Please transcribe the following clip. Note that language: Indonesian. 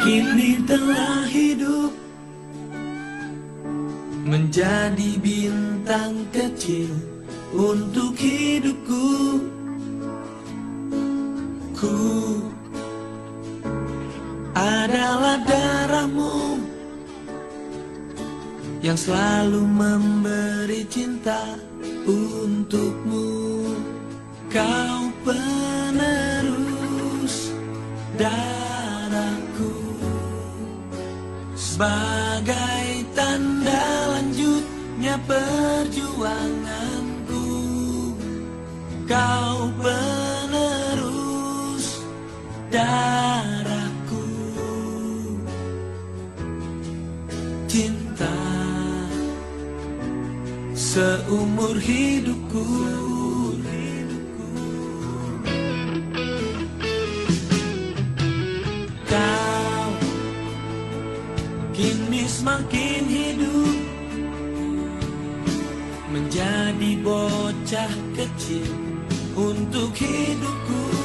Kini telah hidup menjadi bintang kecil untuk hidupku. Ku adalah darahmu yang selalu memberi cinta untukmu. Kau penerus darahku, sebagai tanda lanjutnya perjuanganku. Kau penerus darahku, cinta seumur hidupku. Kau kini semakin hidup menjadi bocah kecil untuk hidupku.